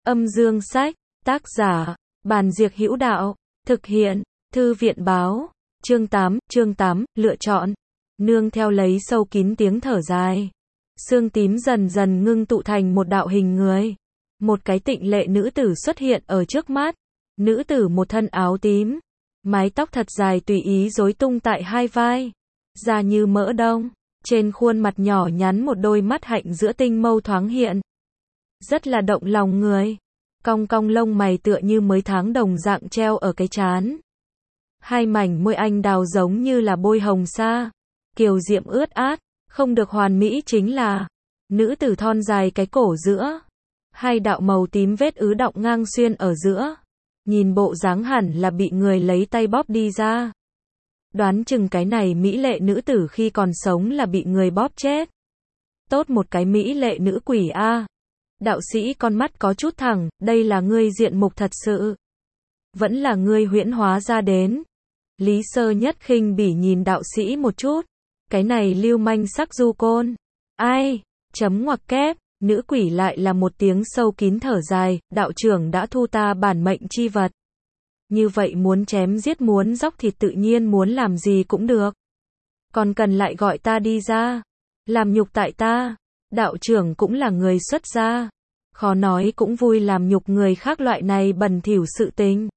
Âm dương sách, tác giả, Bàn Diệc Hữu Đạo, thực hiện, Thư viện báo, chương 8, lựa chọn, nương theo lấy sâu kín tiếng thở dài. Xương tím dần dần ngưng tụ thành một đạo hình người. Một cái tịnh lệ nữ tử xuất hiện ở trước mắt. Nữ tử một thân áo tím, mái tóc thật dài tùy ý rối tung tại hai vai, da như mỡ đông, trên khuôn mặt nhỏ nhắn một đôi mắt hạnh giữa tinh mâu thoáng hiện. Rất là động lòng người. Cong cong lông mày tựa như mới tháng đồng dạng treo ở cái trán. Hai mảnh môi anh đào giống như là bôi hồng sa, kiều diễm ướt át, không được hoàn mỹ chính là nữ tử thon dài cái cổ giữa. Hai đạo màu tím vết ứ đọng ngang xuyên ở giữa. Nhìn bộ dáng hẳn là bị người lấy tay bóp đi ra. Đoán chừng cái này mỹ lệ nữ tử khi còn sống là bị người bóp chết. Tốt một cái mỹ lệ nữ quỷ a. Đạo sĩ con mắt có chút thẳng, đây là ngươi diện mục thật sự. Vẫn là ngươi huyễn hóa ra đến. Lý Sơ Nhất khinh bỉ nhìn đạo sĩ một chút. Cái này lưu manh sắc du côn. Ai? Chấm ngoặc kép. Nữ quỷ lại là một tiếng sâu kín thở dài, đạo trưởng đã thu ta bản mệnh chi vật. Như vậy muốn chém giết muốn dóc thịt tự nhiên muốn làm gì cũng được. Còn cần lại gọi ta đi ra. Làm nhục tại ta. Đạo trưởng cũng là người xuất gia. Khó nói cũng vui làm nhục người khác loại này bẩn thỉu sự tình.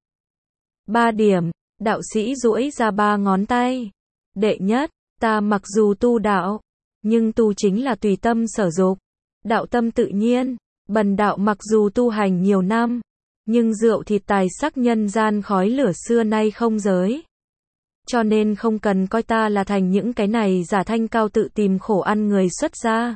3 điểm, đạo sĩ duỗi ra 3 ngón tay. Đệ nhất, ta mặc dù tu đạo, nhưng tu chính là tùy tâm sở dục. Đạo tâm tự nhiên, bần đạo mặc dù tu hành nhiều năm, nhưng rượu thịt tài sắc nhân gian khói lửa xưa nay không giới. Cho nên không cần coi ta là thành những cái này giả thanh cao tự tìm khổ ăn người xuất gia.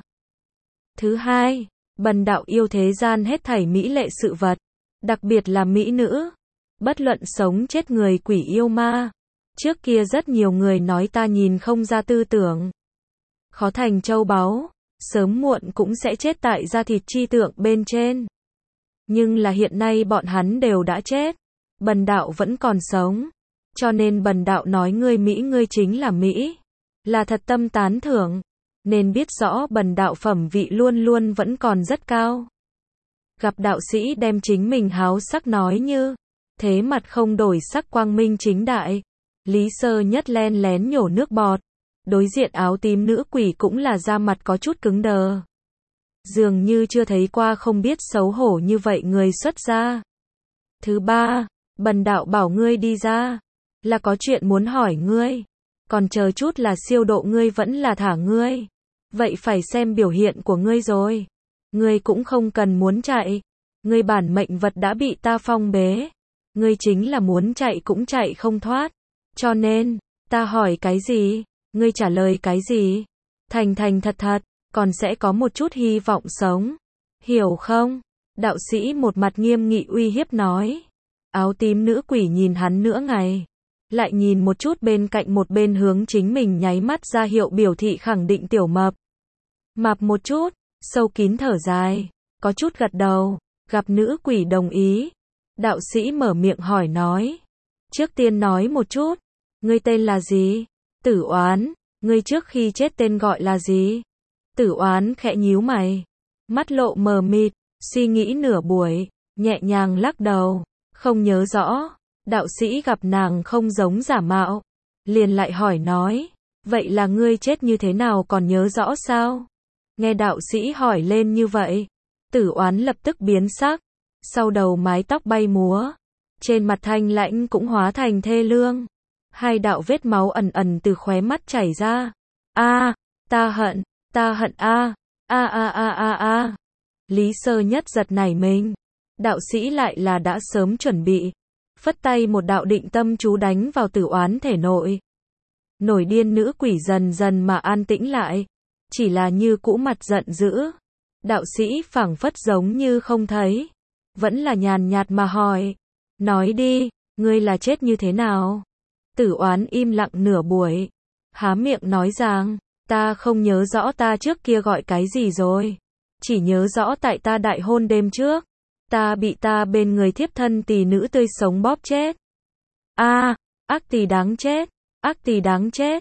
Thứ hai, bần đạo yêu thế gian hết thảy mỹ lệ sự vật, đặc biệt là mỹ nữ. Bất luận sống chết người quỷ yêu ma. Trước kia rất nhiều người nói ta nhìn không ra tư tưởng. Khó thành châu báu. Sớm muộn cũng sẽ chết tại da thịt chi tượng bên trên. Nhưng là hiện nay bọn hắn đều đã chết. Bần đạo vẫn còn sống. Cho nên bần đạo nói ngươi Mỹ ngươi chính là Mỹ. Là thật tâm tán thưởng. Nên biết rõ bần đạo phẩm vị luôn luôn vẫn còn rất cao. Gặp đạo sĩ đem chính mình háo sắc nói như. Thế mặt không đổi sắc quang minh chính đại. Lý Sơ Nhất len lén nhổ nước bọt. Đối diện áo tím nữ quỷ cũng là da mặt có chút cứng đờ. Dường như chưa thấy qua không biết xấu hổ như vậy người xuất gia. Thứ ba, bần đạo bảo ngươi đi ra. Là có chuyện muốn hỏi ngươi. Còn chờ chút là siêu độ ngươi vẫn là thả ngươi. Vậy phải xem biểu hiện của ngươi rồi. Ngươi cũng không cần muốn chạy. Ngươi bản mệnh vật đã bị ta phong bế. Ngươi chính là muốn chạy cũng chạy không thoát. Cho nên, ta hỏi cái gì? Ngươi trả lời cái gì? Thành thành thật thật, còn sẽ có một chút hy vọng sống. Hiểu không? Đạo sĩ một mặt nghiêm nghị uy hiếp nói. Áo tím nữ quỷ nhìn hắn nửa ngày. Lại nhìn một chút bên cạnh một bên hướng chính mình nháy mắt ra hiệu biểu thị khẳng định tiểu mập. Mập một chút, sâu kín thở dài, có chút gật đầu, gặp nữ quỷ đồng ý. Đạo sĩ mở miệng hỏi nói. Trước tiên nói một chút, ngươi tên là gì? Tử Oán, ngươi trước khi chết tên gọi là gì? Tử Oán khẽ nhíu mày, mắt lộ mờ mịt, suy nghĩ nửa buổi, nhẹ nhàng lắc đầu, không nhớ rõ. Đạo sĩ gặp nàng không giống giả mạo, liền lại hỏi nói, vậy là ngươi chết như thế nào còn nhớ rõ sao? Nghe đạo sĩ hỏi lên như vậy, Tử Oán lập tức biến sắc, sau đầu mái tóc bay múa, trên mặt thanh lãnh cũng hóa thành thê lương. Hai đạo vết máu ẩn ẩn từ khóe mắt chảy ra. Ta hận a. Lý Sơ Nhất giật nảy mình. Đạo sĩ lại là đã sớm chuẩn bị. Phất tay một đạo định tâm chú đánh vào Tử Oán thể nội. Nổi điên nữ quỷ dần dần mà an tĩnh lại. Chỉ là như cũ mặt giận dữ. Đạo sĩ phảng phất giống như không thấy. Vẫn là nhàn nhạt mà hỏi. Nói đi, ngươi là chết như thế nào? Tử Oán im lặng nửa buổi. Há miệng nói rằng, ta không nhớ rõ ta trước kia gọi cái gì rồi. Chỉ nhớ rõ tại ta đại hôn đêm trước. Ta bị ta bên người thiếp thân tỳ nữ tươi sống bóp chết. Ác tỳ đáng chết. Ác tỳ đáng chết.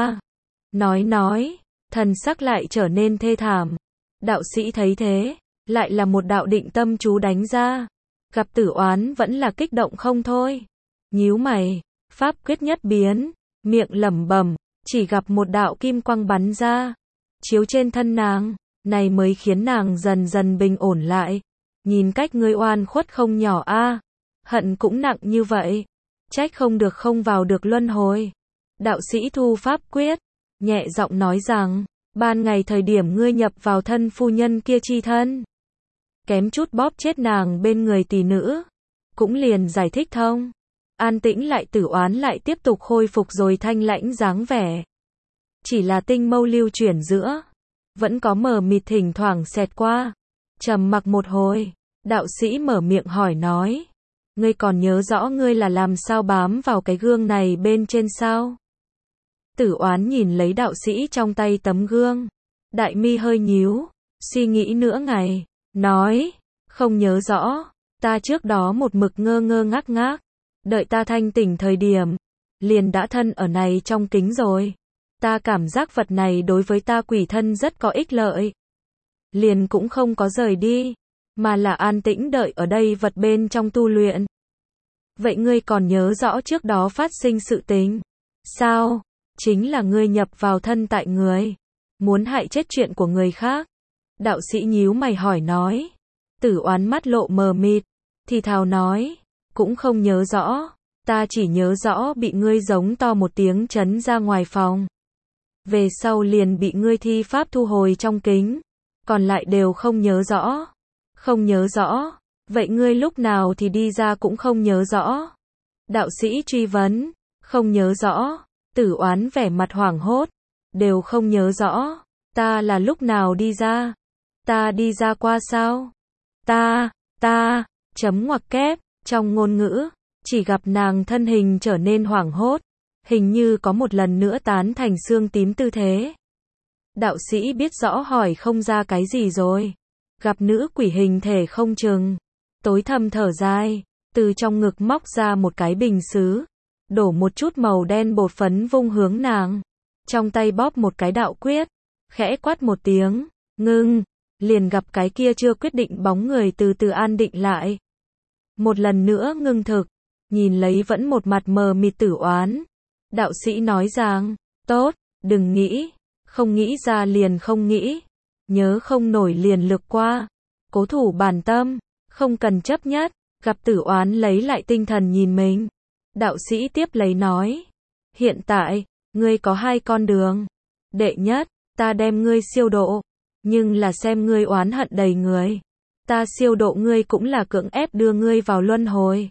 Nói, thần sắc lại trở nên thê thảm. Đạo sĩ thấy thế, lại là một đạo định tâm chú đánh ra. Gặp Tử Oán vẫn là kích động không thôi. Nhíu mày, pháp quyết nhất biến, miệng lẩm bẩm, chỉ gặp một đạo kim quang bắn ra, chiếu trên thân nàng, này mới khiến nàng dần dần bình ổn lại. Nhìn cách ngươi oan khuất không nhỏ a, hận cũng nặng như vậy, trách không được không vào được luân hồi. Đạo sĩ thu pháp quyết, nhẹ giọng nói rằng, ban ngày thời điểm ngươi nhập vào thân phu nhân kia chi thân, kém chút bóp chết nàng bên người tỷ nữ, cũng liền giải thích thông. An tĩnh lại, Tử Oán lại tiếp tục khôi phục rồi thanh lãnh dáng vẻ. Chỉ là tinh mâu lưu chuyển giữa, vẫn có mờ mịt thỉnh thoảng xẹt qua. Trầm mặc một hồi, đạo sĩ mở miệng hỏi nói, ngươi còn nhớ rõ ngươi là làm sao bám vào cái gương này bên trên sao? Tử Oán nhìn lấy đạo sĩ trong tay tấm gương, đại mi hơi nhíu, suy nghĩ nửa ngày, nói, không nhớ rõ, ta trước đó một mực ngơ ngơ ngác ngác, đợi ta thanh tỉnh thời điểm, liền đã thân ở này trong kính rồi. Ta cảm giác vật này đối với ta quỷ thân rất có ích lợi. Liền cũng không có rời đi, mà là an tĩnh đợi ở đây vật bên trong tu luyện. Vậy ngươi còn nhớ rõ trước đó phát sinh sự tình? Sao? Chính là ngươi nhập vào thân tại người, muốn hại chết chuyện của người khác. Đạo sĩ nhíu mày hỏi nói. Tử Oán mắt lộ mờ mịt, thì thào nói, cũng không nhớ rõ, ta chỉ nhớ rõ bị ngươi giống to một tiếng chấn ra ngoài phòng. Về sau liền bị ngươi thi pháp thu hồi trong kính, còn lại đều không nhớ rõ. Không nhớ rõ, vậy ngươi lúc nào thì đi ra cũng không nhớ rõ. Đạo sĩ truy vấn, không nhớ rõ. Tử Oán vẻ mặt hoảng hốt, đều không nhớ rõ, ta là lúc nào đi ra? Ta đi ra qua sao? Ta, chấm ngoặc kép, trong ngôn ngữ, chỉ gặp nàng thân hình trở nên hoảng hốt, hình như có một lần nữa tán thành xương tím tư thế. Đạo sĩ biết rõ hỏi không ra cái gì rồi, gặp nữ quỷ hình thể không chừng, tối thầm thở dài, từ trong ngực móc ra một cái bình sứ, đổ một chút màu đen bột phấn vung hướng nàng, trong tay bóp một cái đạo quyết, khẽ quát một tiếng, ngưng, liền gặp cái kia chưa quyết định bóng người từ từ an định lại. Một lần nữa ngưng thực, nhìn lấy vẫn một mặt mờ mịt Tử Oán. Đạo sĩ nói rằng, tốt, đừng nghĩ, không nghĩ ra liền không nghĩ, nhớ không nổi liền lược qua, cố thủ bản tâm, không cần chấp nhất. Gặp Tử Oán lấy lại tinh thần nhìn mình, đạo sĩ tiếp lấy nói, hiện tại, ngươi có hai con đường. Đệ nhất, ta đem ngươi siêu độ, nhưng là xem ngươi oán hận đầy người. Ta siêu độ ngươi cũng là cưỡng ép đưa ngươi vào luân hồi.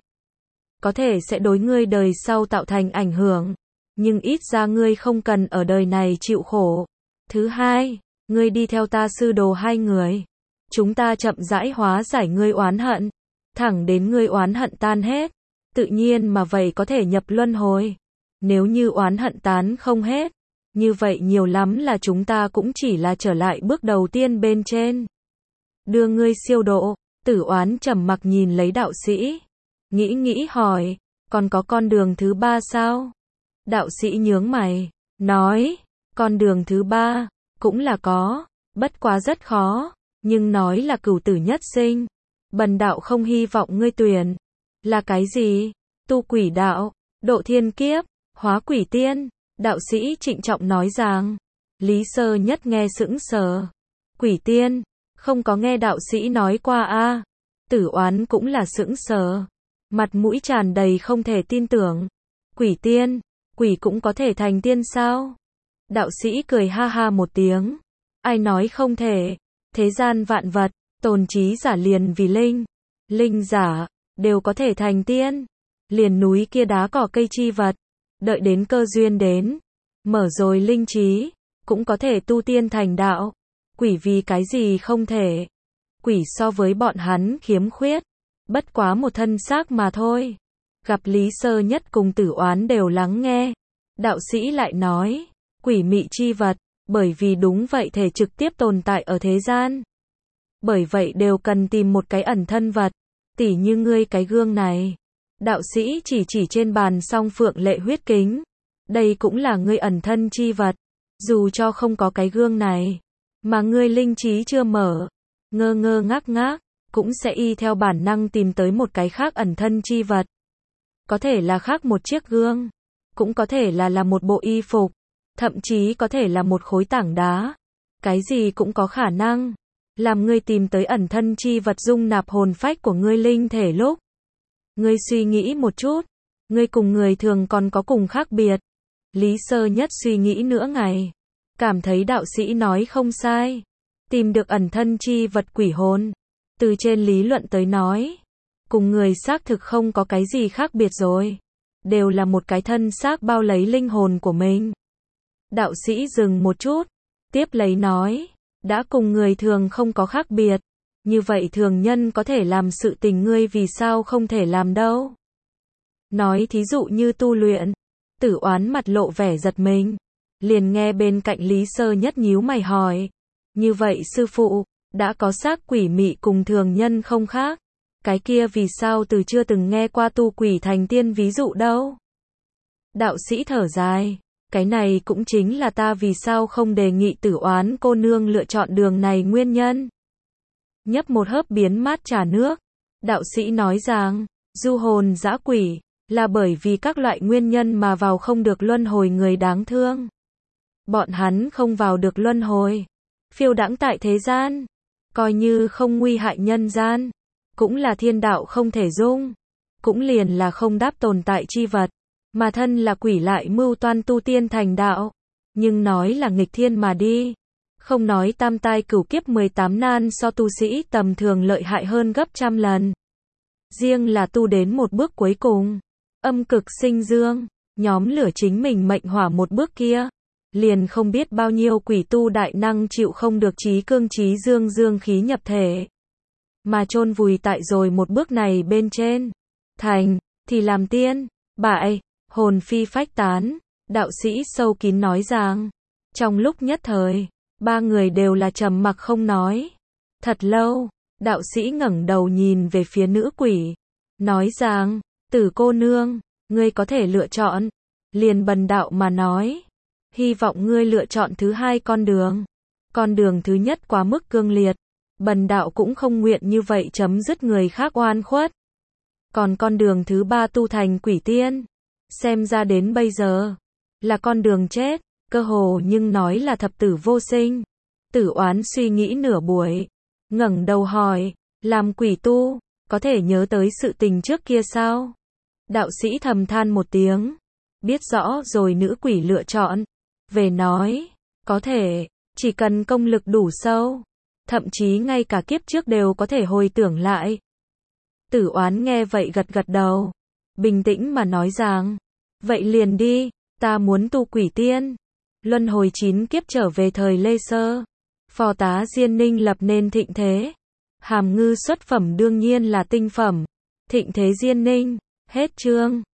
Có thể sẽ đối ngươi đời sau tạo thành ảnh hưởng, nhưng ít ra ngươi không cần ở đời này chịu khổ. Thứ hai, ngươi đi theo ta sư đồ hai người. Chúng ta chậm rãi hóa giải ngươi oán hận, thẳng đến ngươi oán hận tan hết. Tự nhiên mà vậy có thể nhập luân hồi. Nếu như oán hận tán không hết, như vậy nhiều lắm là chúng ta cũng chỉ là trở lại bước đầu tiên bên trên. Đưa ngươi siêu độ. Tử Oán trầm mặc nhìn lấy đạo sĩ, nghĩ hỏi, còn có con đường thứ ba sao? Đạo sĩ nhướng mày, nói, con đường thứ ba, cũng là có, bất quá rất khó, nhưng nói là cửu tử nhất sinh. Bần đạo không hy vọng ngươi tuyển. Là cái gì? Tu quỷ đạo, độ thiên kiếp, hóa quỷ tiên. Đạo sĩ trịnh trọng nói rằng. Lý Sơ Nhất nghe sững sờ. Quỷ tiên, không có nghe đạo sĩ nói qua a. Tử Oán cũng là sững sờ, mặt mũi tràn đầy không thể tin tưởng. Quỷ tiên, quỷ cũng có thể thành tiên sao? Đạo sĩ cười ha ha một tiếng. Ai nói không thể? Thế gian vạn vật, tồn trí giả liền vì linh giả, đều có thể thành tiên. Liền núi kia đá cỏ cây chi vật, đợi đến cơ duyên đến, mở rồi linh trí, cũng có thể tu tiên thành đạo. Quỷ vì cái gì không thể? Quỷ so với bọn hắn khiếm khuyết, bất quá một thân xác mà thôi. Gặp Lý Sơ Nhất cùng Tử Oán đều lắng nghe, đạo sĩ lại nói, quỷ mị chi vật, bởi vì đúng vậy thể trực tiếp tồn tại ở thế gian. Bởi vậy đều cần tìm một cái ẩn thân vật, tỉ như ngươi cái gương này. Đạo sĩ chỉ trên bàn song phượng lệ huyết kính. Đây cũng là ngươi ẩn thân chi vật. Dù cho không có cái gương này, mà ngươi linh trí chưa mở, ngơ ngơ ngác ngác, cũng sẽ y theo bản năng tìm tới một cái khác ẩn thân chi vật. Có thể là khác một chiếc gương, cũng có thể là một bộ y phục, thậm chí có thể là một khối tảng đá. Cái gì cũng có khả năng làm ngươi tìm tới ẩn thân chi vật dung nạp hồn phách của ngươi linh thể lúc. Ngươi suy nghĩ một chút, ngươi cùng người thường còn có cùng khác biệt. Lý Sơ Nhất suy nghĩ nửa ngày, cảm thấy đạo sĩ nói không sai. Tìm được ẩn thân chi vật quỷ hồn, từ trên lý luận tới nói, cùng người xác thực không có cái gì khác biệt rồi. Đều là một cái thân xác bao lấy linh hồn của mình. Đạo sĩ dừng một chút, tiếp lấy nói, đã cùng người thường không có khác biệt, như vậy thường nhân có thể làm sự tình ngươi vì sao không thể làm đâu. Nói thí dụ như tu luyện. Tử Oán mặt lộ vẻ giật mình, liền nghe bên cạnh Lý Sơ Nhất nhíu mày hỏi, như vậy sư phụ, đã có xác quỷ mị cùng thường nhân không khác, cái kia vì sao từ chưa từng nghe qua tu quỷ thành tiên ví dụ đâu. Đạo sĩ thở dài, cái này cũng chính là ta vì sao không đề nghị Tử Oán cô nương lựa chọn đường này nguyên nhân. Nhấp một hớp biến mát trà nước, đạo sĩ nói rằng, du hồn dã quỷ, là bởi vì các loại nguyên nhân mà vào không được luân hồi người đáng thương. Bọn hắn không vào được luân hồi, phiêu đãng tại thế gian, coi như không nguy hại nhân gian, cũng là thiên đạo không thể dung, cũng liền là không đáp tồn tại chi vật, mà thân là quỷ lại mưu toan tu tiên thành đạo, nhưng nói là nghịch thiên mà đi, không nói tam tai cửu kiếp 18 nan so tu sĩ tầm thường lợi hại hơn gấp trăm lần. Riêng là tu đến một bước cuối cùng, âm cực sinh dương, nhóm lửa chính mình mệnh hỏa một bước kia, liền không biết bao nhiêu quỷ tu đại năng chịu không được chí cương chí dương dương khí nhập thể, mà chôn vùi tại rồi một bước này bên trên. Thành, thì làm tiên, bại, hồn phi phách tán, đạo sĩ sâu kín nói rằng. Trong lúc nhất thời, ba người đều là trầm mặc không nói. Thật lâu, đạo sĩ ngẩng đầu nhìn về phía nữ quỷ, nói rằng, Tử cô nương, ngươi có thể lựa chọn. Liền bần đạo mà nói, hy vọng ngươi lựa chọn thứ hai con đường. Con đường thứ nhất quá mức cương liệt, bần đạo cũng không nguyện như vậy chấm dứt người khác oan khuất. Còn con đường thứ ba tu thành quỷ tiên, xem ra đến bây giờ, là con đường chết, cơ hồ nhưng nói là thập tử vô sinh. Tử Oán suy nghĩ nửa buổi, ngẩng đầu hỏi, làm quỷ tu, có thể nhớ tới sự tình trước kia sao? Đạo sĩ thầm than một tiếng, biết rõ rồi nữ quỷ lựa chọn, về nói, có thể, chỉ cần công lực đủ sâu, thậm chí ngay cả kiếp trước đều có thể hồi tưởng lại. Tử Oán nghe vậy gật gật đầu, bình tĩnh mà nói rằng, vậy liền đi, ta muốn tu quỷ tiên, luân hồi 9 kiếp trở về thời Lê Sơ, phò tá Diên Ninh lập nên thịnh thế, hàm ngư xuất phẩm đương nhiên là tinh phẩm, thịnh thế Diên Ninh, hết chương.